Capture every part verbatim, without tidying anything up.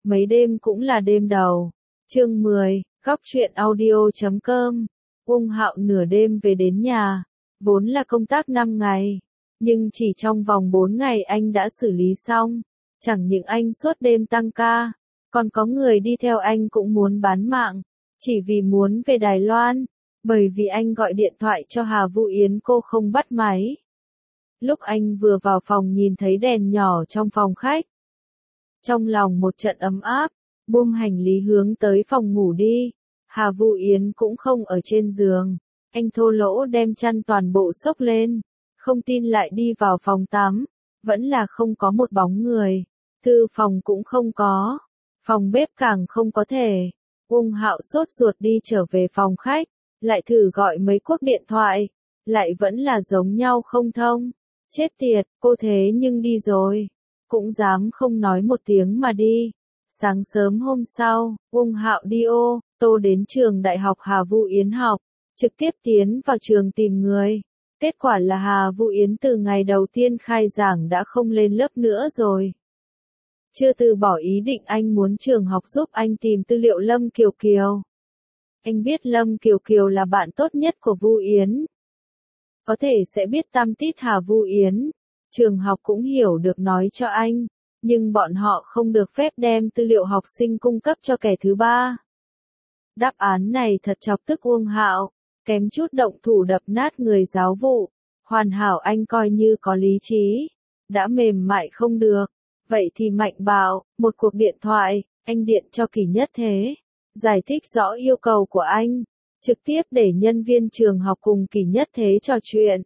mấy đêm cũng là đêm đầu. Chương mười, góc truyện audio chấm com. Uông Hạo nửa đêm về đến nhà, vốn là công tác năm ngày, nhưng chỉ trong vòng bốn ngày anh đã xử lý xong. Chẳng những anh suốt đêm tăng ca, còn có người đi theo anh cũng muốn bán mạng, chỉ vì muốn về Đài Loan, bởi vì anh gọi điện thoại cho Hà Vũ Yến cô không bắt máy. Lúc anh vừa vào phòng nhìn thấy đèn nhỏ trong phòng khách, trong lòng một trận ấm áp, buông hành lý hướng tới phòng ngủ đi. Hà Vũ Yến cũng không ở trên giường, anh thô lỗ đem chăn toàn bộ xốc lên, không tin lại đi vào phòng tắm, vẫn là không có một bóng người, thư phòng cũng không có, phòng bếp càng không có thể. Uông Hạo sốt ruột đi trở về phòng khách, lại thử gọi mấy cuộc điện thoại, lại vẫn là giống nhau không thông. Chết tiệt, cô thế nhưng đi rồi, cũng dám không nói một tiếng mà đi. Sáng sớm hôm sau, Uông Hạo đi ô tô đến trường đại học Hà Vũ Yến học, trực tiếp tiến vào trường tìm người. Kết quả là Hà Vũ Yến từ ngày đầu tiên khai giảng đã không lên lớp nữa rồi. Chưa từ bỏ ý định, anh muốn trường học giúp anh tìm tư liệu Lâm Kiều Kiều. Anh biết Lâm Kiều Kiều là bạn tốt nhất của Vũ Yến, có thể sẽ biết tăm tít Hà Vũ Yến. Trường học cũng hiểu được nói cho anh, nhưng bọn họ không được phép đem tư liệu học sinh cung cấp cho kẻ thứ ba. Đáp án này thật chọc tức Uông Hạo, kém chút động thủ đập nát người giáo vụ. Hoàn hảo anh coi như có lý trí, đã mềm mại không được, vậy thì mạnh bạo. Một cuộc điện thoại, anh điện cho Kỷ Nhất Thế, giải thích rõ yêu cầu của anh, trực tiếp để nhân viên trường học cùng Kỷ Nhất Thế trò chuyện.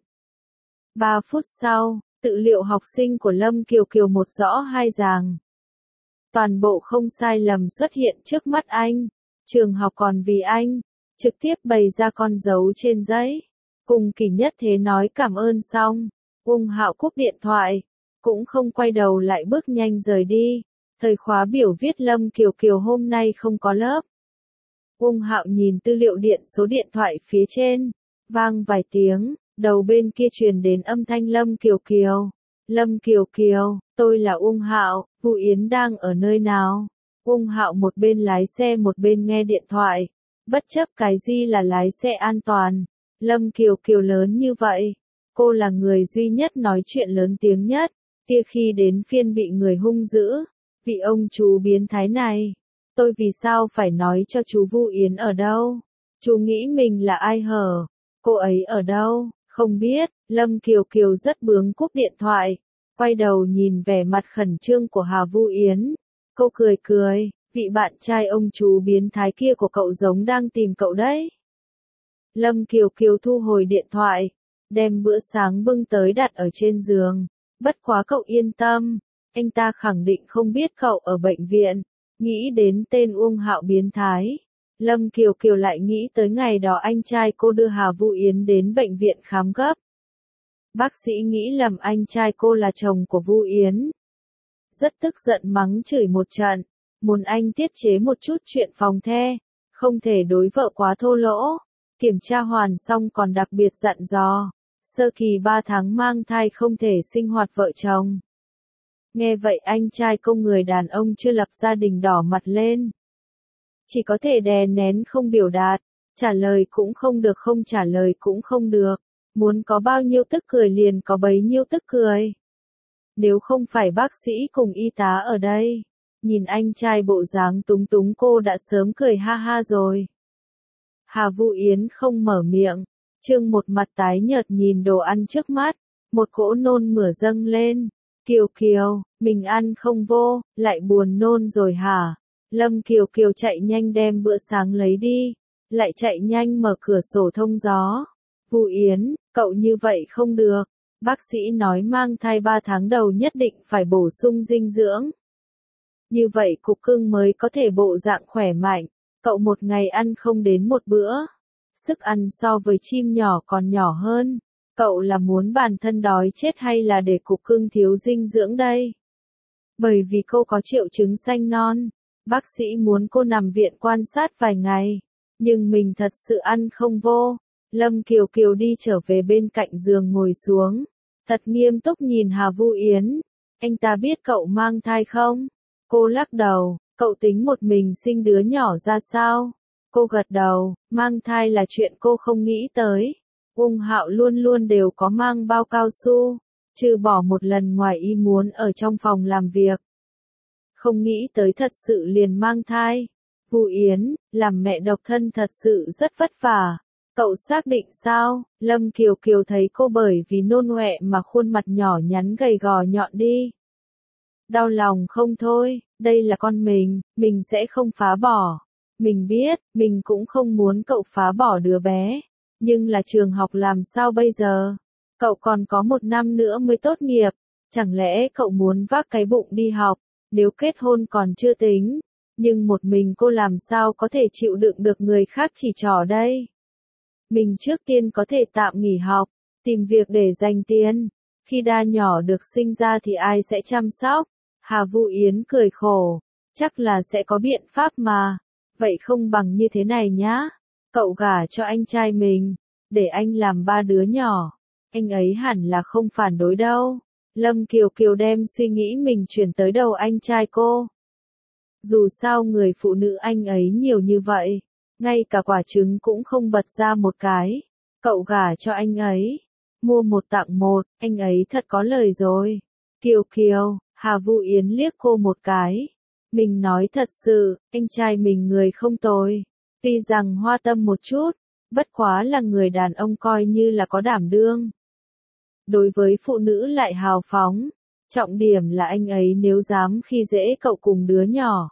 Ba phút sau, tư liệu học sinh của Lâm Kiều Kiều một rõ hai ràng, toàn bộ không sai lầm xuất hiện trước mắt anh. Trường học còn vì anh, trực tiếp bày ra con dấu trên giấy, cùng Kỷ Nhất Thế nói cảm ơn xong, Uông Hạo cúp điện thoại, cũng không quay đầu lại bước nhanh rời đi. Thời khóa biểu viết Lâm Kiều Kiều hôm nay không có lớp. Uông Hạo nhìn tư liệu điện số điện thoại phía trên, vang vài tiếng, đầu bên kia truyền đến âm thanh Lâm Kiều Kiều. Lâm Kiều Kiều, tôi là Uông Hạo, Vũ Yến đang ở nơi nào? Uông Hạo một bên lái xe một bên nghe điện thoại, bất chấp cái gì là lái xe an toàn. Lâm Kiều Kiều lớn như vậy, cô là người duy nhất nói chuyện lớn tiếng nhất, kia khi đến phiên bị người hung dữ, vị ông chú biến thái này. Tôi vì sao phải nói cho chú Vũ Yến ở đâu? Chú nghĩ mình là ai hở? Cô ấy ở đâu? Không biết. Lâm Kiều Kiều rất bướng cúp điện thoại, quay đầu nhìn vẻ mặt khẩn trương của Hà Vũ Yến. Cô cười cười, vị bạn trai ông chú biến thái kia của cậu giống đang tìm cậu đấy. Lâm Kiều Kiều thu hồi điện thoại, đem bữa sáng bưng tới đặt ở trên giường. Bất quá cậu yên tâm, anh ta khẳng định không biết cậu ở bệnh viện. Nghĩ đến tên Uông Hạo biến thái, Lâm Kiều Kiều lại nghĩ tới ngày đó anh trai cô đưa Hà Vũ Yến đến bệnh viện khám gấp. Bác sĩ nghĩ lầm anh trai cô là chồng của Vũ Yến. Rất tức giận mắng chửi một trận, muốn anh tiết chế một chút chuyện phòng the, không thể đối vợ quá thô lỗ. Kiểm tra hoàn xong còn đặc biệt dặn dò, sơ kỳ ba tháng mang thai không thể sinh hoạt vợ chồng. Nghe vậy anh trai cô người đàn ông chưa lập gia đình đỏ mặt lên. Chỉ có thể đè nén không biểu đạt, trả lời cũng không được không trả lời cũng không được, muốn có bao nhiêu tức cười liền có bấy nhiêu tức cười. Nếu không phải bác sĩ cùng y tá ở đây, nhìn anh trai bộ dáng túng túng cô đã sớm cười ha ha rồi. Hà Vũ Yến không mở miệng, trương một mặt tái nhợt nhìn đồ ăn trước mắt, một cỗ nôn mửa dâng lên. Kiều Kiều, mình ăn không vô, lại buồn nôn rồi hả? Lâm Kiều Kiều chạy nhanh đem bữa sáng lấy đi, lại chạy nhanh mở cửa sổ thông gió. Vũ Yến, cậu như vậy không được, bác sĩ nói mang thai ba tháng đầu nhất định phải bổ sung dinh dưỡng. Như vậy cục cưng mới có thể bộ dạng khỏe mạnh, cậu một ngày ăn không đến một bữa. Sức ăn so với chim nhỏ còn nhỏ hơn. Cậu là muốn bản thân đói chết hay là để cục cưng thiếu dinh dưỡng đây? Bởi vì cô có triệu chứng sanh non, bác sĩ muốn cô nằm viện quan sát vài ngày, nhưng mình thật sự ăn không vô. Lâm Kiều Kiều đi trở về bên cạnh giường ngồi xuống, thật nghiêm túc nhìn Hà Vũ Yến. Anh ta biết cậu mang thai không? Cô lắc đầu, Cậu tính một mình sinh đứa nhỏ ra sao? Cô gật đầu, mang thai là chuyện cô không nghĩ tới. Ung Hạo luôn luôn đều có mang bao cao su, trừ bỏ một lần ngoài ý muốn ở trong phòng làm việc. Không nghĩ tới thật sự liền mang thai. Vu Yến, làm mẹ độc thân thật sự rất vất vả. Cậu xác định sao? Lâm Kiều Kiều thấy cô bởi vì nôn ọe mà khuôn mặt nhỏ nhắn gầy gò nhọn đi. Đau lòng không thôi, đây là con mình, mình sẽ không phá bỏ. Mình biết, mình cũng không muốn cậu phá bỏ đứa bé. Nhưng là trường học làm sao bây giờ? Cậu còn có một năm nữa mới tốt nghiệp. Chẳng lẽ cậu muốn vác cái bụng đi học? Nếu kết hôn còn chưa tính. Nhưng một mình cô làm sao có thể chịu đựng được người khác chỉ trỏ đây? Mình trước tiên có thể tạm nghỉ học, tìm việc để dành tiền. Khi đa nhỏ được sinh ra thì ai sẽ chăm sóc? Hà Vu Yến cười khổ. Chắc là sẽ có biện pháp mà. Vậy không bằng như thế này nhá. Cậu gả cho anh trai mình, để anh làm ba đứa nhỏ. Anh ấy hẳn là không phản đối đâu. Lâm Kiều Kiều đem suy nghĩ mình chuyển tới đầu anh trai cô. Dù sao người phụ nữ anh ấy nhiều như vậy, ngay cả quả trứng cũng không bật ra một cái. Cậu gả cho anh ấy, mua một tặng một, anh ấy thật có lời rồi. Kiều Kiều, Hà Vu Yến liếc cô một cái. Mình nói thật sự, anh trai mình người không tồi. Tuy rằng hoa tâm một chút, bất quá là người đàn ông coi như là có đảm đương. Đối với phụ nữ lại hào phóng. Trọng điểm là anh ấy nếu dám khi dễ cậu cùng đứa nhỏ.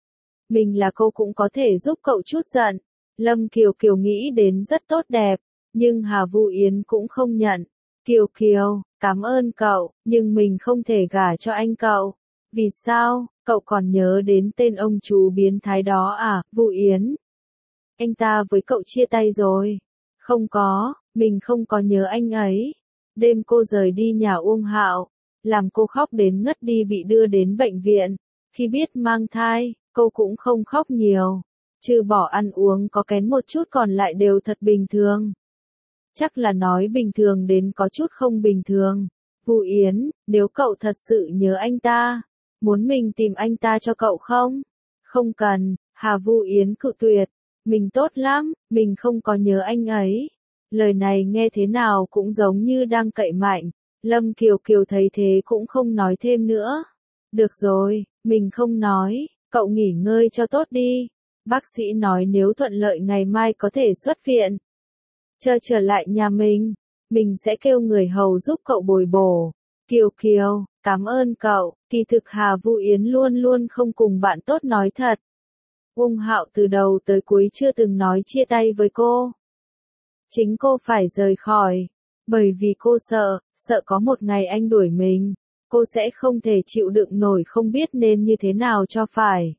Mình là cô cũng có thể giúp cậu chút giận. Lâm Kiều Kiều nghĩ đến rất tốt đẹp, nhưng Hà Vu Yến cũng không nhận. Kiều Kiều, cảm ơn cậu, nhưng mình không thể gả cho anh cậu. Vì sao, cậu còn nhớ đến tên ông chú biến thái đó à, Vu Yến? Anh ta với cậu chia tay rồi. Không có, mình không có nhớ anh ấy. Đêm cô rời đi nhà Uông Hạo, làm cô khóc đến ngất đi bị đưa đến bệnh viện. Khi biết mang thai, cô cũng không khóc nhiều. Trừ bỏ ăn uống có kén một chút còn lại đều thật bình thường. Chắc là nói bình thường đến có chút không bình thường. Vu Yến, nếu cậu thật sự nhớ anh ta, muốn mình tìm anh ta cho cậu không? Không cần, Hà Vu Yến cự tuyệt. Mình tốt lắm, mình không có nhớ anh ấy. Lời này nghe thế nào cũng giống như đang cậy mạnh. Lâm Kiều Kiều thấy thế cũng không nói thêm nữa. Được rồi, mình không nói, cậu nghỉ ngơi cho tốt đi. Bác sĩ nói nếu thuận lợi ngày mai có thể xuất viện. Chờ trở lại nhà mình, mình sẽ kêu người hầu giúp cậu bồi bổ. Kiều Kiều, cảm ơn cậu, kỳ thực Hà Vu Yến luôn luôn không cùng bạn tốt nói thật. Uông Hạo từ đầu tới cuối chưa từng nói chia tay với cô. Chính cô phải rời khỏi, bởi vì cô sợ, sợ có một ngày anh đuổi mình, cô sẽ không thể chịu đựng nổi không biết nên như thế nào cho phải.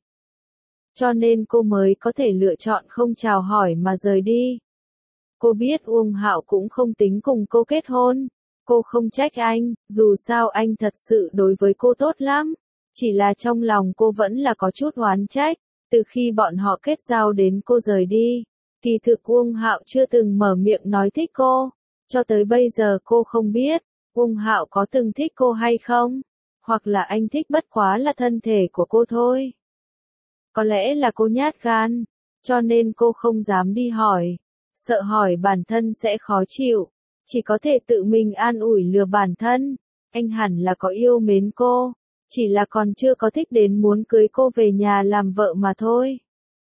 Cho nên cô mới có thể lựa chọn không chào hỏi mà rời đi. Cô biết Uông Hạo cũng không tính cùng cô kết hôn. Cô không trách anh, dù sao anh thật sự đối với cô tốt lắm. Chỉ là trong lòng cô vẫn là có chút oán trách. Từ khi bọn họ kết giao đến cô rời đi, kỳ thực Uông Hạo chưa từng mở miệng nói thích cô. Cho tới bây giờ cô không biết, Uông Hạo có từng thích cô hay không? Hoặc là anh thích bất quá là thân thể của cô thôi. Có lẽ là cô nhát gan, cho nên cô không dám đi hỏi. Sợ hỏi bản thân sẽ khó chịu, chỉ có thể tự mình an ủi lừa bản thân. Anh hẳn là có yêu mến cô, chỉ là còn chưa có thích đến muốn cưới cô về nhà làm vợ mà thôi.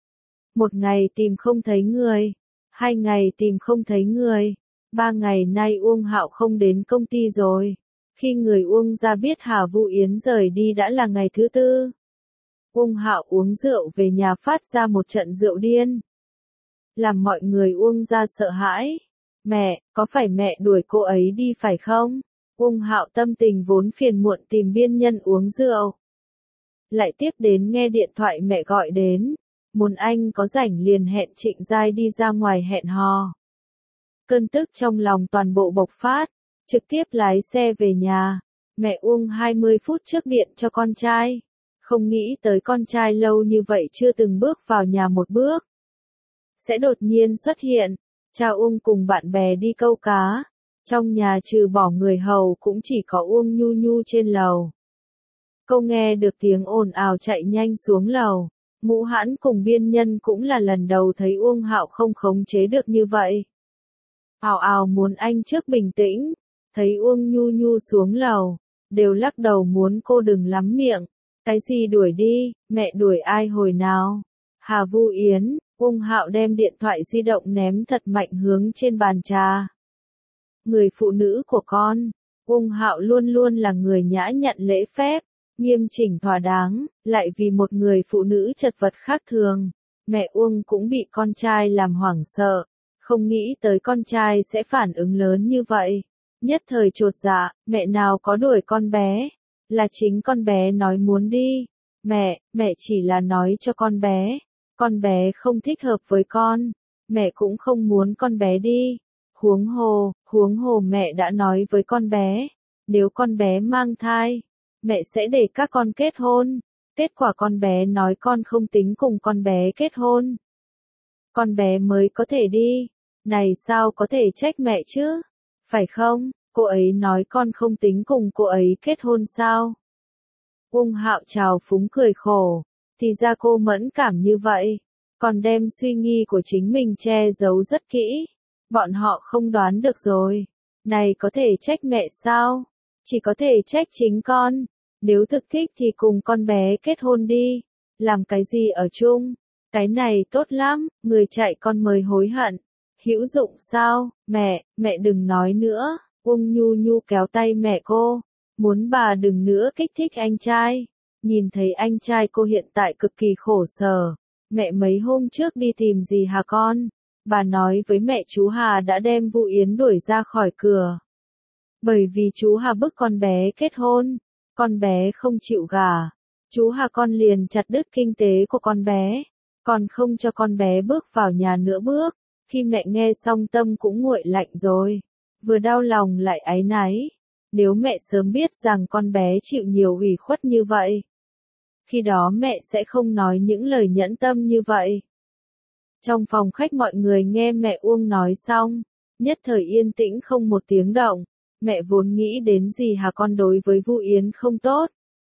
Một ngày tìm không thấy người, hai ngày tìm không thấy người, ba ngày nay Uông Hạo không đến công ty rồi. Khi người Uông ra biết Hà Vu Yến rời đi đã là ngày thứ tư. Uông Hạo uống rượu về nhà phát ra một trận rượu điên. Làm mọi người Uông ra sợ hãi. Mẹ, có phải mẹ đuổi cô ấy đi phải không? Uông Hạo tâm tình vốn phiền muộn tìm biên nhân uống rượu. Lại tiếp đến nghe điện thoại mẹ gọi đến. Muốn anh có rảnh liền hẹn Trịnh Giai đi ra ngoài hẹn hò. Cơn tức trong lòng toàn bộ bộc phát. Trực tiếp lái xe về nhà. Mẹ Uông hai mươi phút trước điện cho con trai. Không nghĩ tới con trai lâu như vậy chưa từng bước vào nhà một bước. Sẽ đột nhiên xuất hiện. Cha Uông cùng bạn bè đi câu cá. Trong nhà trừ bỏ người hầu cũng chỉ có Uông Nhu Nhu trên lầu. Cô nghe được tiếng ồn ào chạy nhanh xuống lầu. Ngũ Hãn cùng Biên Nhân cũng là lần đầu thấy Uông Hạo không khống chế được như vậy. Ào ào muốn anh trước bình tĩnh, thấy Uông Nhu Nhu xuống lầu, đều lắc đầu muốn cô đừng lắm miệng. Cái gì đuổi đi, mẹ đuổi ai hồi nào? Hà Vu Yến, Uông Hạo đem điện thoại di động ném thật mạnh hướng trên bàn trà. Người phụ nữ của con, Uông Hạo luôn luôn là người nhã nhặn lễ phép, nghiêm chỉnh thỏa đáng, lại vì một người phụ nữ chật vật khác thường. Mẹ Uông cũng bị con trai làm hoảng sợ, không nghĩ tới con trai sẽ phản ứng lớn như vậy. Nhất thời chột dạ, mẹ nào có đuổi con bé, là chính con bé nói muốn đi. Mẹ, mẹ chỉ là nói cho con bé, con bé không thích hợp với con, mẹ cũng không muốn con bé đi. Huống hồ, huống hồ mẹ đã nói với con bé, nếu con bé mang thai, mẹ sẽ để các con kết hôn. Kết quả con bé nói con không tính cùng con bé kết hôn. Con bé mới có thể đi, này sao có thể trách mẹ chứ? Phải không, cô ấy nói con không tính cùng cô ấy kết hôn sao? Uông Hạo trào phúng cười khổ, thì ra cô mẫn cảm như vậy, còn đem suy nghĩ của chính mình che giấu rất kỹ. Bọn họ không đoán được rồi, này có thể trách mẹ sao? Chỉ có thể trách chính con, nếu thực thích thì cùng con bé kết hôn đi, làm cái gì ở chung, cái này tốt lắm, người chạy con mới hối hận. Hữu dụng sao, mẹ, mẹ đừng nói nữa. Uông Nhu Nhu kéo tay mẹ cô, muốn bà đừng nữa kích thích anh trai. Nhìn thấy anh trai cô hiện tại cực kỳ khổ sở, mẹ mấy hôm trước đi tìm gì hả con? Bà nói với mẹ chú Hà đã đem Vu Yến đuổi ra khỏi cửa. Bởi vì chú Hà bức con bé kết hôn, con bé không chịu gả. Chú Hà con liền chặt đứt kinh tế của con bé, còn không cho con bé bước vào nhà nữa bước. Khi mẹ nghe xong tâm cũng nguội lạnh rồi, vừa đau lòng lại áy náy. Nếu mẹ sớm biết rằng con bé chịu nhiều ủy khuất như vậy, khi đó mẹ sẽ không nói những lời nhẫn tâm như vậy. Trong phòng khách mọi người nghe mẹ Uông nói xong, nhất thời yên tĩnh không một tiếng động. Mẹ vốn nghĩ đến gì hả con đối với Vu Yến không tốt.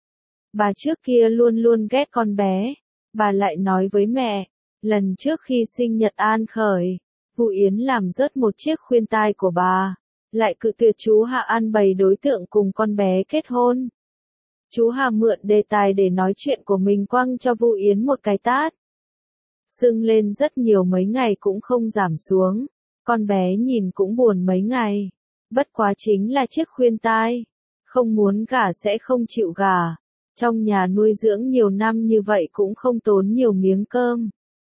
Bà trước kia luôn luôn ghét con bé, bà lại nói với mẹ, lần trước khi sinh nhật An Khởi, Vu Yến làm rớt một chiếc khuyên tai của bà, lại cự tuyệt chú Hà an bày đối tượng cùng con bé kết hôn. Chú Hà mượn đề tài để nói chuyện của mình quăng cho Vu Yến một cái tát. Sưng lên rất nhiều mấy ngày cũng không giảm xuống, con bé nhìn cũng buồn mấy ngày. Bất quá chính là chiếc khuyên tai, không muốn gả sẽ không chịu gả. Trong nhà nuôi dưỡng nhiều năm như vậy cũng không tốn nhiều miếng cơm.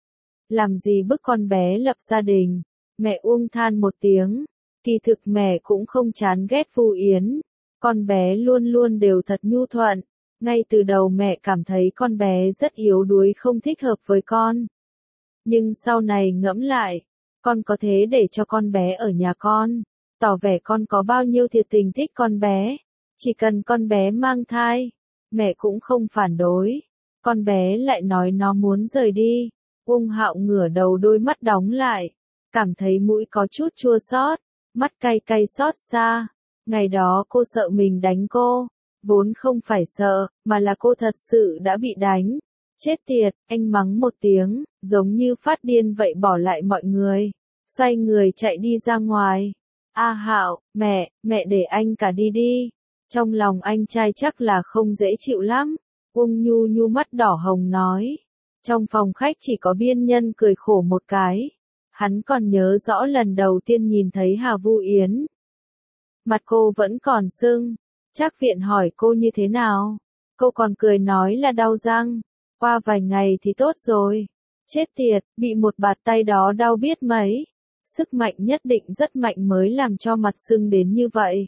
Làm gì bức con bé lập gia đình, mẹ Uông than một tiếng, kỳ thực mẹ cũng không chán ghét Vu Yến, con bé luôn luôn đều thật nhu thuận, ngay từ đầu mẹ cảm thấy con bé rất yếu đuối không thích hợp với con. Nhưng sau này ngẫm lại, con có thế để cho con bé ở nhà con, tỏ vẻ con có bao nhiêu thiệt tình thích con bé, chỉ cần con bé mang thai, mẹ cũng không phản đối, con bé lại nói nó muốn rời đi. Uông Hạo ngửa đầu đôi mắt đóng lại, cảm thấy mũi có chút chua xót, mắt cay cay xót xa. Ngày đó cô sợ mình đánh cô, vốn không phải sợ, mà là cô thật sự đã bị đánh. Chết tiệt, anh mắng một tiếng, giống như phát điên vậy bỏ lại mọi người, xoay người chạy đi ra ngoài. A Hạo, mẹ, mẹ để anh cả đi đi. Trong lòng anh trai chắc là không dễ chịu lắm. Uông Nhu Nhu mắt đỏ hồng nói. Trong phòng khách chỉ có Biên Nhân cười khổ một cái. Hắn còn nhớ rõ lần đầu tiên nhìn thấy Hà Vu Yến. Mặt cô vẫn còn sưng. Trác Viện hỏi cô như thế nào. Cô còn cười nói là đau răng. Qua vài ngày thì tốt rồi. Chết tiệt, bị một bạt tay đó đau biết mấy. Sức mạnh nhất định rất mạnh mới làm cho mặt sưng đến như vậy.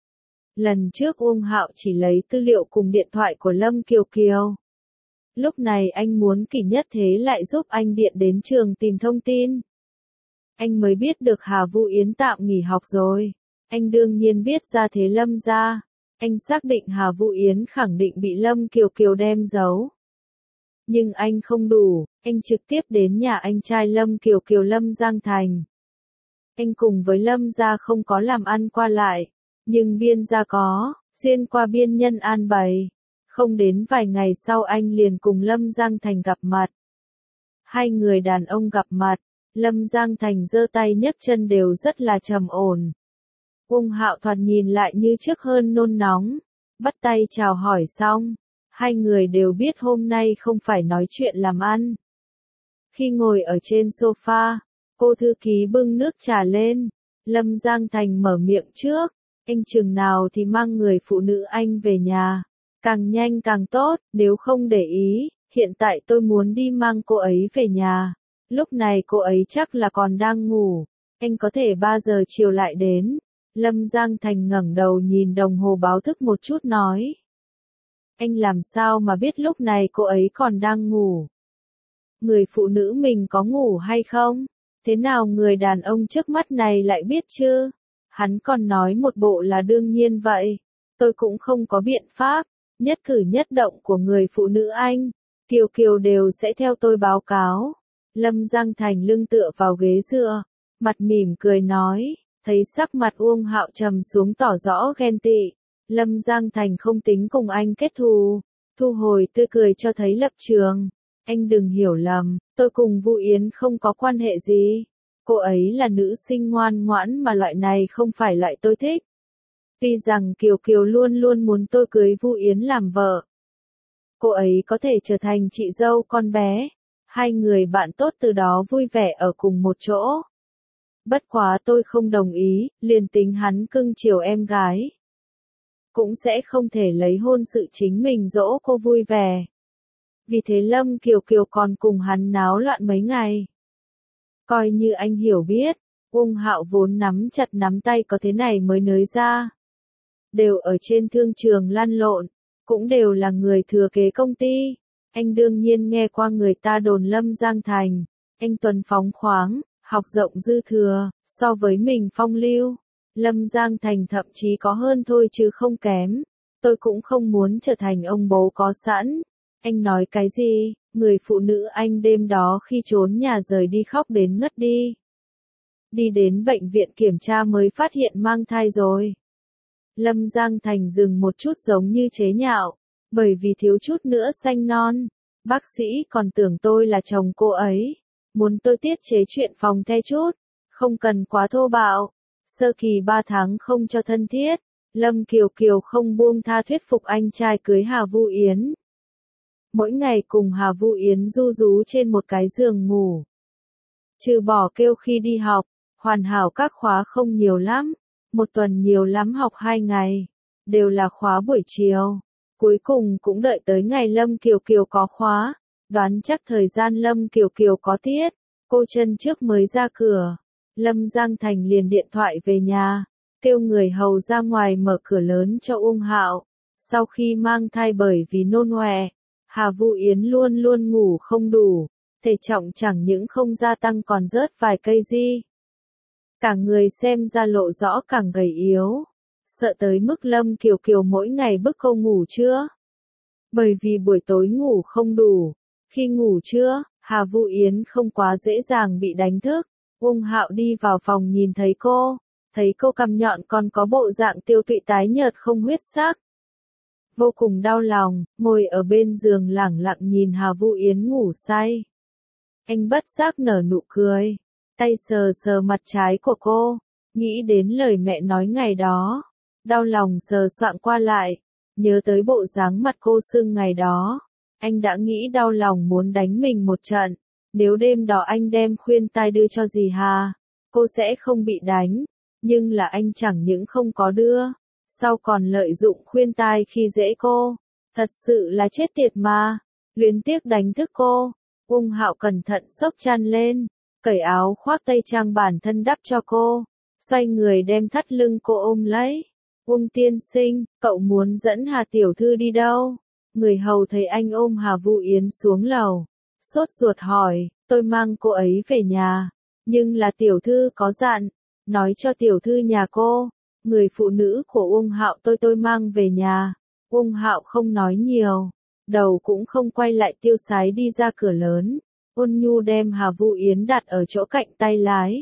Lần trước Uông Hạo chỉ lấy tư liệu cùng điện thoại của Lâm Kiều Kiều. Lúc này anh muốn Kỳ Nhất Thế lại giúp anh điện đến trường tìm thông tin. Anh mới biết được Hà Vu Yến tạm nghỉ học rồi. Anh đương nhiên biết ra thế Lâm ra. Anh xác định Hà Vu Yến khẳng định bị Lâm Kiều Kiều đem giấu. Nhưng anh không đủ, anh trực tiếp đến nhà anh trai Lâm Kiều Kiều Lâm Giang Thành. Anh cùng với Lâm gia không có làm ăn qua lại, nhưng Biên gia có, xuyên qua Biên Nhân an bày. Không đến vài ngày sau anh liền cùng Lâm Giang Thành gặp mặt. Hai người đàn ông gặp mặt, Lâm Giang Thành giơ tay nhấc chân đều rất là trầm ổn. Uông Hạo thoạt nhìn lại như trước hơn nôn nóng, bắt tay chào hỏi xong, hai người đều biết hôm nay không phải nói chuyện làm ăn. Khi ngồi ở trên sofa, cô thư ký bưng nước trà lên, Lâm Giang Thành mở miệng trước, anh chừng nào thì mang người phụ nữ anh về nhà, càng nhanh càng tốt, nếu không để ý, hiện tại tôi muốn đi mang cô ấy về nhà, lúc này cô ấy chắc là còn đang ngủ, anh có thể ba giờ chiều lại đến. Lâm Giang Thành ngẩng đầu nhìn đồng hồ báo thức một chút nói. Anh làm sao mà biết lúc này cô ấy còn đang ngủ? Người phụ nữ mình có ngủ hay không? Thế nào người đàn ông trước mắt này lại biết chứ? Hắn còn nói một bộ là đương nhiên vậy. Tôi cũng không có biện pháp. Nhất cử nhất động của người phụ nữ anh, Kiều Kiều đều sẽ theo tôi báo cáo. Lâm Giang Thành lưng tựa vào ghế dựa, mặt mỉm cười nói. Thấy sắc mặt Uông Hạo trầm xuống tỏ rõ ghen tị, Lâm Giang Thành không tính cùng anh kết thù, thu hồi tươi cười cho thấy lập trường. Anh đừng hiểu lầm, tôi cùng Vu Yến không có quan hệ gì. Cô ấy là nữ sinh ngoan ngoãn mà loại này không phải loại tôi thích. Tuy rằng Kiều Kiều luôn luôn muốn tôi cưới Vu Yến làm vợ. Cô ấy có thể trở thành chị dâu con bé. Hai người bạn tốt từ đó vui vẻ ở cùng một chỗ. Bất quá tôi không đồng ý, liền tính hắn cưng chiều em gái. Cũng sẽ không thể lấy hôn sự chính mình dỗ cô vui vẻ. Vì thế Lâm Kiều Kiều còn cùng hắn náo loạn mấy ngày. Coi như anh hiểu biết, Uông Hạo vốn nắm chặt nắm tay có thế này mới nới ra. Đều ở trên thương trường lăn lộn, cũng đều là người thừa kế công ty. Anh đương nhiên nghe qua người ta đồn Lâm Giang Thành, anh tuấn phóng khoáng. Học rộng dư thừa, so với mình phong lưu, Lâm Giang Thành thậm chí có hơn thôi chứ không kém. Tôi cũng không muốn trở thành ông bố có sẵn. Anh nói cái gì, người phụ nữ anh đêm đó khi trốn nhà rời đi khóc đến ngất đi. Đi đến bệnh viện kiểm tra mới phát hiện mang thai rồi. Lâm Giang Thành dừng một chút giống như chế nhạo, bởi vì thiếu chút nữa sanh non. Bác sĩ còn tưởng tôi là chồng cô ấy. Muốn tôi tiết chế chuyện phòng the chút, không cần quá thô bạo. Sơ kỳ ba tháng không cho thân thiết, Lâm Kiều Kiều không buông tha thuyết phục anh trai cưới Hà Vu Yến. Mỗi ngày cùng Hà Vu Yến du rú trên một cái giường ngủ. Trừ bỏ kêu khi đi học, hoàn hảo các khóa không nhiều lắm, một tuần nhiều lắm học hai ngày, đều là khóa buổi chiều. Cuối cùng cũng đợi tới ngày Lâm Kiều Kiều có khóa. Đoán chắc thời gian Lâm Kiều Kiều có tiết, cô chân trước mới ra cửa, Lâm Giang Thành liền điện thoại về nhà, kêu người hầu ra ngoài mở cửa lớn cho Uông Hạo. Sau khi mang thai bởi vì nôn ọe, Hà Vu Yến luôn luôn ngủ không đủ, thể trọng chẳng những không gia tăng còn rớt vài cây di. Cả người xem ra lộ rõ càng gầy yếu, sợ tới mức Lâm Kiều Kiều mỗi ngày bức cô ngủ trưa. Bởi vì buổi tối ngủ không đủ. Khi ngủ trưa, Hà Vu Yến không quá dễ dàng bị đánh thức. Uông Hạo đi vào phòng nhìn thấy cô, thấy cô cằm nhọn còn có bộ dạng tiêu tụy tái nhợt không huyết sắc. Vô cùng đau lòng, ngồi ở bên giường lẳng lặng nhìn Hà Vu Yến ngủ say. Anh bất giác nở nụ cười, tay sờ sờ mặt trái của cô, nghĩ đến lời mẹ nói ngày đó. Đau lòng sờ soạng qua lại, nhớ tới bộ dáng mặt cô sưng ngày đó. Anh đã nghĩ đau lòng muốn đánh mình một trận, nếu đêm đó anh đem khuyên tai đưa cho dì Hà, cô sẽ không bị đánh, nhưng là anh chẳng những không có đưa, sau còn lợi dụng khuyên tai khi dễ cô, thật sự là chết tiệt mà, luyến tiếc đánh thức cô. Uông Hạo cẩn thận xốc chăn lên, cởi áo khoác tây trang bản thân đắp cho cô, xoay người đem thắt lưng cô ôm lấy. Uông tiên sinh, cậu muốn dẫn Hà tiểu thư đi đâu? Người hầu thấy anh ôm Hà Vu Yến xuống lầu, sốt ruột hỏi, tôi mang cô ấy về nhà, nhưng là tiểu thư có dặn, nói cho tiểu thư nhà cô, người phụ nữ của Uông Hạo tôi tôi mang về nhà. Uông Hạo không nói nhiều, đầu cũng không quay lại tiêu sái đi ra cửa lớn, ôn nhu đem Hà Vu Yến đặt ở chỗ cạnh tay lái.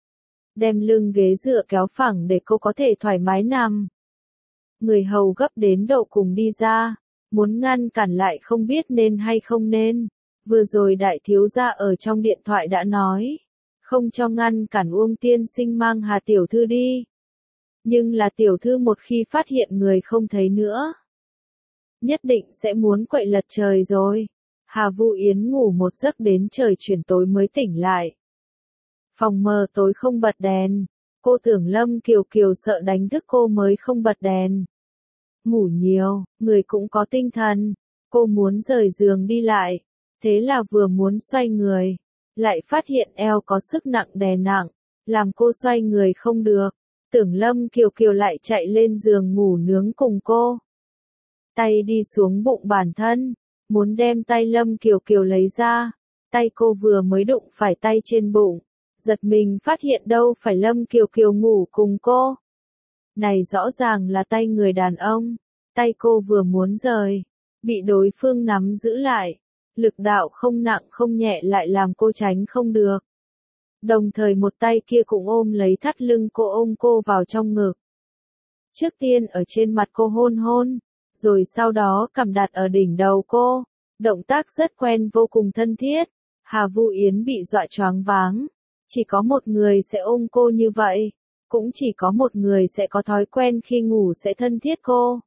Đem lưng ghế dựa kéo phẳng để cô có thể thoải mái nằm. Người hầu gấp đến độ cùng đi ra. muốn ngăn cản lại không biết nên hay không nên. Vừa rồi đại thiếu gia ở trong điện thoại đã nói, không cho ngăn cản Uông tiên sinh mang Hà tiểu thư đi. Nhưng là tiểu thư một khi phát hiện người không thấy nữa, nhất định sẽ muốn quậy lật trời rồi. Hà Vu Yến ngủ một giấc đến trời chuyển tối mới tỉnh lại. Phòng mờ tối không bật đèn, cô tưởng Lâm Kiều Kiều sợ đánh thức cô mới không bật đèn. Ngủ nhiều, người cũng có tinh thần, cô muốn rời giường đi lại, thế là vừa muốn xoay người, lại phát hiện eo có sức nặng đè nặng, làm cô xoay người không được, tưởng Lâm Kiều Kiều lại chạy lên giường ngủ nướng cùng cô. Tay đi xuống bụng bản thân, muốn đem tay Lâm Kiều Kiều lấy ra, tay cô vừa mới đụng phải tay trên bụng, giật mình phát hiện đâu phải Lâm Kiều Kiều ngủ cùng cô. Này rõ ràng là tay người đàn ông, tay cô vừa muốn rời, bị đối phương nắm giữ lại, lực đạo không nặng không nhẹ lại làm cô tránh không được. Đồng thời một tay kia cũng ôm lấy thắt lưng cô ôm cô vào trong ngực. Trước tiên ở trên mặt cô hôn hôn, rồi sau đó cầm đặt ở đỉnh đầu cô, động tác rất quen vô cùng thân thiết. Hà Vu Yến bị dọa choáng váng, chỉ có một người sẽ ôm cô như vậy, cũng chỉ có một người sẽ có thói quen khi ngủ sẽ thân thiết cô.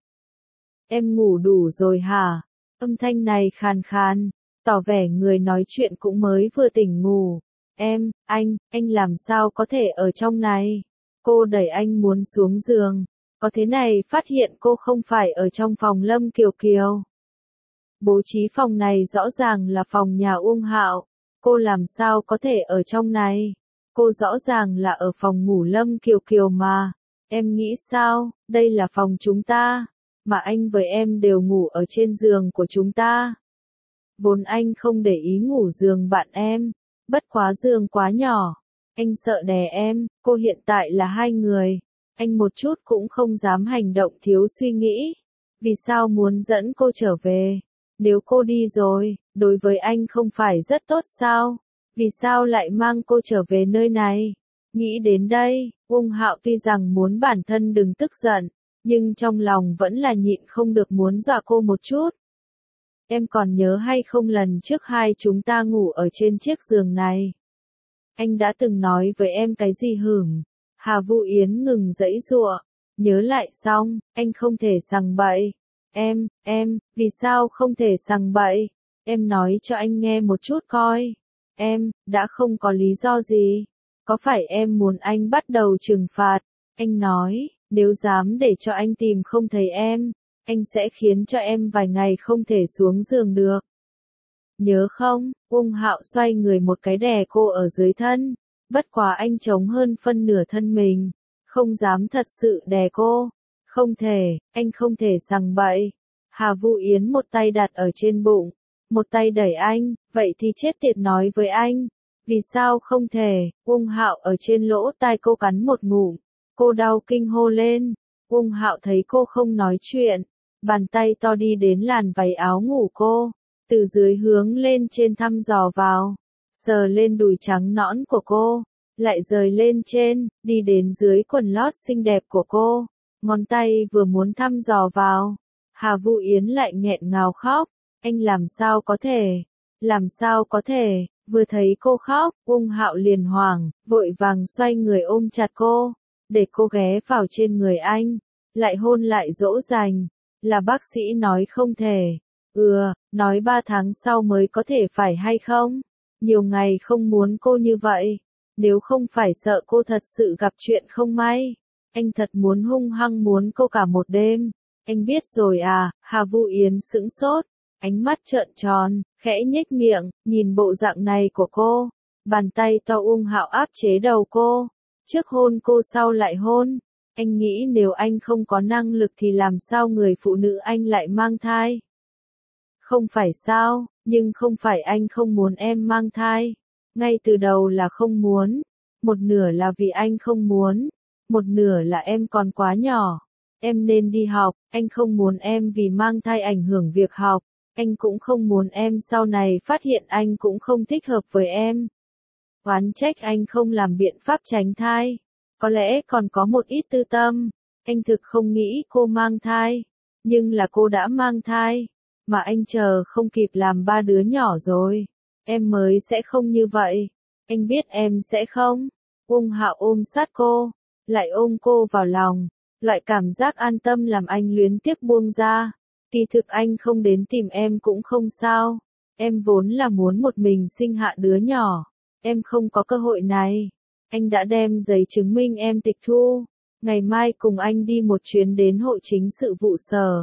Em ngủ đủ rồi hả? Âm thanh này khàn khàn, tỏ vẻ người nói chuyện cũng mới vừa tỉnh ngủ. Em, anh, anh làm sao có thể ở trong này? Cô đẩy anh muốn xuống giường, có thế này phát hiện cô không phải ở trong phòng Lâm Kiều Kiều. Bố trí phòng này rõ ràng là phòng nhà Uông Hạo, cô làm sao có thể ở trong này? Cô rõ ràng là ở phòng ngủ Lâm Kiều Kiều mà. Em nghĩ sao, đây là phòng chúng ta, mà anh với em đều ngủ ở trên giường của chúng ta. Vốn anh không để ý ngủ giường bạn em, bất quá giường quá nhỏ, anh sợ đè em, cô hiện tại là hai người, anh một chút cũng không dám hành động thiếu suy nghĩ. Vì sao muốn dẫn cô trở về? Nếu cô đi rồi, đối với anh không phải rất tốt sao? Vì sao lại mang cô trở về nơi này? Nghĩ đến đây, Uông Hạo tuy rằng muốn bản thân đừng tức giận, nhưng trong lòng vẫn là nhịn không được muốn dọa cô một chút. Em còn nhớ hay không lần trước hai chúng ta ngủ ở trên chiếc giường này? Anh đã từng nói với em cái gì hửm? Hà Vu Yến ngừng giãy giụa, nhớ lại xong, anh không thể sằng bậy. Em, em, vì sao không thể sằng bậy? Em nói cho anh nghe một chút coi. Em, đã không có lý do gì. Có phải em muốn anh bắt đầu trừng phạt? Anh nói, nếu dám để cho anh tìm không thấy em, anh sẽ khiến cho em vài ngày không thể xuống giường được. Nhớ không, Uông Hạo xoay người một cái đè cô ở dưới thân, bất quá anh chống hơn phân nửa thân mình, không dám thật sự đè cô. Không thể, anh không thể sằng bậy. Hà Vu Yến một tay đặt ở trên bụng, một tay đẩy anh, vậy thì chết tiệt nói với anh. Vì sao không thể? Uông Hạo ở trên lỗ tai cô cắn một ngụm, cô đau kinh hô lên. Uông Hạo thấy cô không nói chuyện, bàn tay to đi đến làn váy áo ngủ cô, từ dưới hướng lên trên thăm dò vào, sờ lên đùi trắng nõn của cô, lại rời lên trên, đi đến dưới quần lót xinh đẹp của cô, ngón tay vừa muốn thăm dò vào, Hà Vu Yến lại nghẹn ngào khóc. Anh làm sao có thể? Làm sao có thể? Vừa thấy cô khóc, Uông Hạo liền hoảng, vội vàng xoay người ôm chặt cô, để cô ghé vào trên người anh, lại hôn lại dỗ dành. Là bác sĩ nói không thể. Ừ, nói ba tháng sau mới có thể phải hay không? Nhiều ngày không muốn cô như vậy. Nếu không phải sợ cô thật sự gặp chuyện không may, anh thật muốn hung hăng muốn cô cả một đêm. Anh biết rồi à? Hà Vu Yến sững sốt, ánh mắt trợn tròn, khẽ nhếch miệng, nhìn bộ dạng này của cô. Bàn tay to Uông Hạo áp chế đầu cô, trước hôn cô sau lại hôn. Anh nghĩ nếu anh không có năng lực thì làm sao người phụ nữ anh lại mang thai? Không phải sao, nhưng không phải anh không muốn em mang thai. Ngay từ đầu là không muốn. Một nửa là vì anh không muốn. Một nửa là em còn quá nhỏ. Em nên đi học, anh không muốn em vì mang thai ảnh hưởng việc học. Anh cũng không muốn em sau này phát hiện anh cũng không thích hợp với em. Oán trách anh không làm biện pháp tránh thai. Có lẽ còn có một ít tư tâm. Anh thực không nghĩ cô mang thai. Nhưng là cô đã mang thai, mà anh chờ không kịp làm ba đứa nhỏ rồi. Em mới sẽ không như vậy. Anh biết em sẽ không. Uông Hạo ôm sát cô, lại ôm cô vào lòng. Loại cảm giác an tâm làm anh luyến tiếc buông ra. Kỳ thực anh không đến tìm em cũng không sao. Em vốn là muốn một mình sinh hạ đứa nhỏ. Em không có cơ hội này. Anh đã đem giấy chứng minh em tịch thu. Ngày mai cùng anh đi một chuyến đến hội chính sự vụ sở.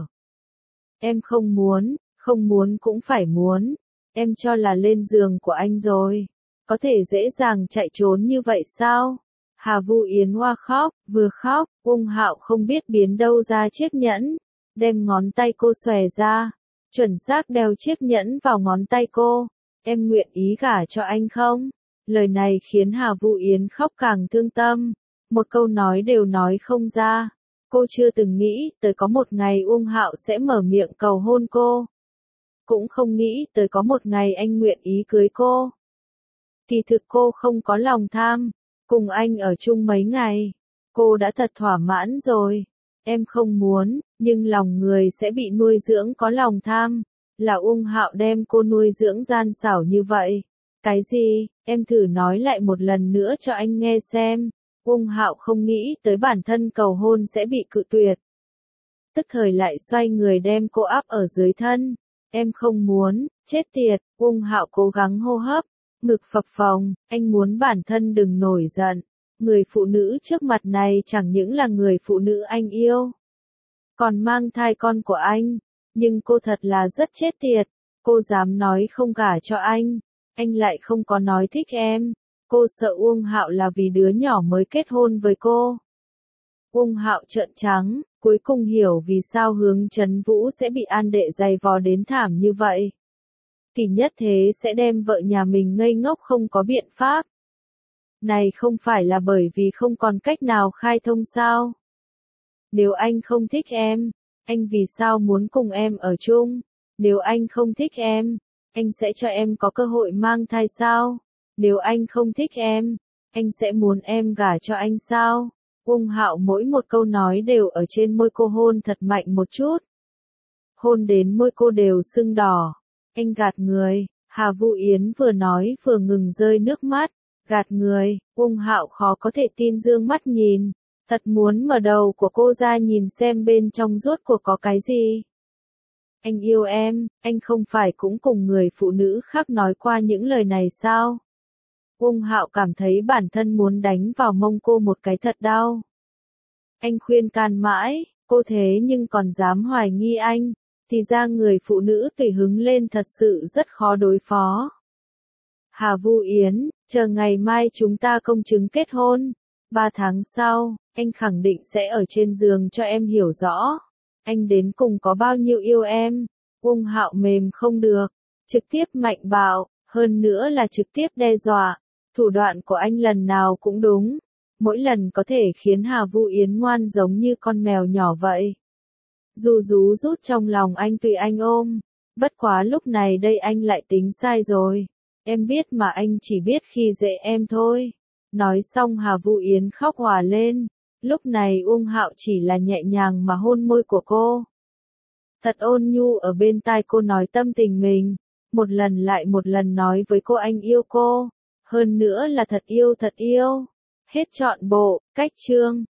Em không muốn, không muốn cũng phải muốn. Em cho là lên giường của anh rồi. Có thể dễ dàng chạy trốn như vậy sao? Hà Vu Yến Hoa khóc, vừa khóc, Uông Hạo không biết biến đâu ra chiếc nhẫn. Đem ngón tay cô xòe ra. Chuẩn xác đeo chiếc nhẫn vào ngón tay cô. Em nguyện ý gả cho anh không? Lời này khiến Hà Vu Yến khóc càng thương tâm. Một câu nói đều nói không ra. Cô chưa từng nghĩ tới có một ngày Uông Hạo sẽ mở miệng cầu hôn cô. Cũng không nghĩ tới có một ngày anh nguyện ý cưới cô. Kỳ thực cô không có lòng tham. Cùng anh ở chung mấy ngày. Cô đã thật thỏa mãn rồi. Em không muốn, nhưng lòng người sẽ bị nuôi dưỡng có lòng tham. Là Uông Hạo đem cô nuôi dưỡng gian xảo như vậy. Cái gì, em thử nói lại một lần nữa cho anh nghe xem. Uông Hạo không nghĩ tới bản thân cầu hôn sẽ bị cự tuyệt. Tức thời lại xoay người đem cô áp ở dưới thân. Em không muốn, chết tiệt, Uông Hạo cố gắng hô hấp, ngực phập phồng, anh muốn bản thân đừng nổi giận. Người phụ nữ trước mặt này chẳng những là người phụ nữ anh yêu, còn mang thai con của anh. Nhưng cô thật là rất chết tiệt. Cô dám nói không gả cho anh. Anh lại không có nói thích em. Cô sợ Uông Hạo là vì đứa nhỏ mới kết hôn với cô. Uông Hạo trợn trắng, cuối cùng hiểu vì sao Hướng Trấn Vũ sẽ bị An Đệ giày vò đến thảm như vậy. Kỳ Nhất Thế sẽ đem vợ nhà mình ngây ngốc không có biện pháp. Này không phải là bởi vì không còn cách nào khai thông sao? Nếu anh không thích em, anh vì sao muốn cùng em ở chung? Nếu anh không thích em, anh sẽ cho em có cơ hội mang thai sao? Nếu anh không thích em, anh sẽ muốn em gả cho anh sao? Uông Hạo mỗi một câu nói đều ở trên môi cô hôn thật mạnh một chút. Hôn đến môi cô đều sưng đỏ. Anh gạt người. Hà Vu Yến vừa nói vừa ngừng rơi nước mắt. Gạt người. Uông Hạo khó có thể tin dương mắt nhìn. Thật muốn mở đầu của cô ra nhìn xem bên trong rốt cuộc có cái gì. Anh yêu em, anh không phải cũng cùng người phụ nữ khác nói qua những lời này sao? Uông Hạo cảm thấy bản thân muốn đánh vào mông cô một cái thật đau. Anh khuyên can mãi, cô thế nhưng còn dám hoài nghi anh, thì ra người phụ nữ tùy hứng lên thật sự rất khó đối phó. Hà Vu Yến, chờ ngày mai chúng ta công chứng kết hôn. Ba tháng sau, anh khẳng định sẽ ở trên giường cho em hiểu rõ. Anh đến cùng có bao nhiêu yêu em. Uông Hạo mềm không được, trực tiếp mạnh bạo, hơn nữa là trực tiếp đe dọa. Thủ đoạn của anh lần nào cũng đúng. Mỗi lần có thể khiến Hà Vu Yến ngoan giống như con mèo nhỏ vậy. Dù rú rút trong lòng anh tùy anh ôm. Bất quá lúc này đây anh lại tính sai rồi. Em biết mà anh chỉ biết khi dễ em thôi. Nói xong Hà Vu Yến khóc òa lên. Lúc này Uông Hạo chỉ là nhẹ nhàng mà hôn môi của cô. Thật ôn nhu ở bên tai cô nói tâm tình mình. Một lần lại một lần nói với cô anh yêu cô. Hơn nữa là thật yêu thật yêu. Hết trọn bộ, cách chương.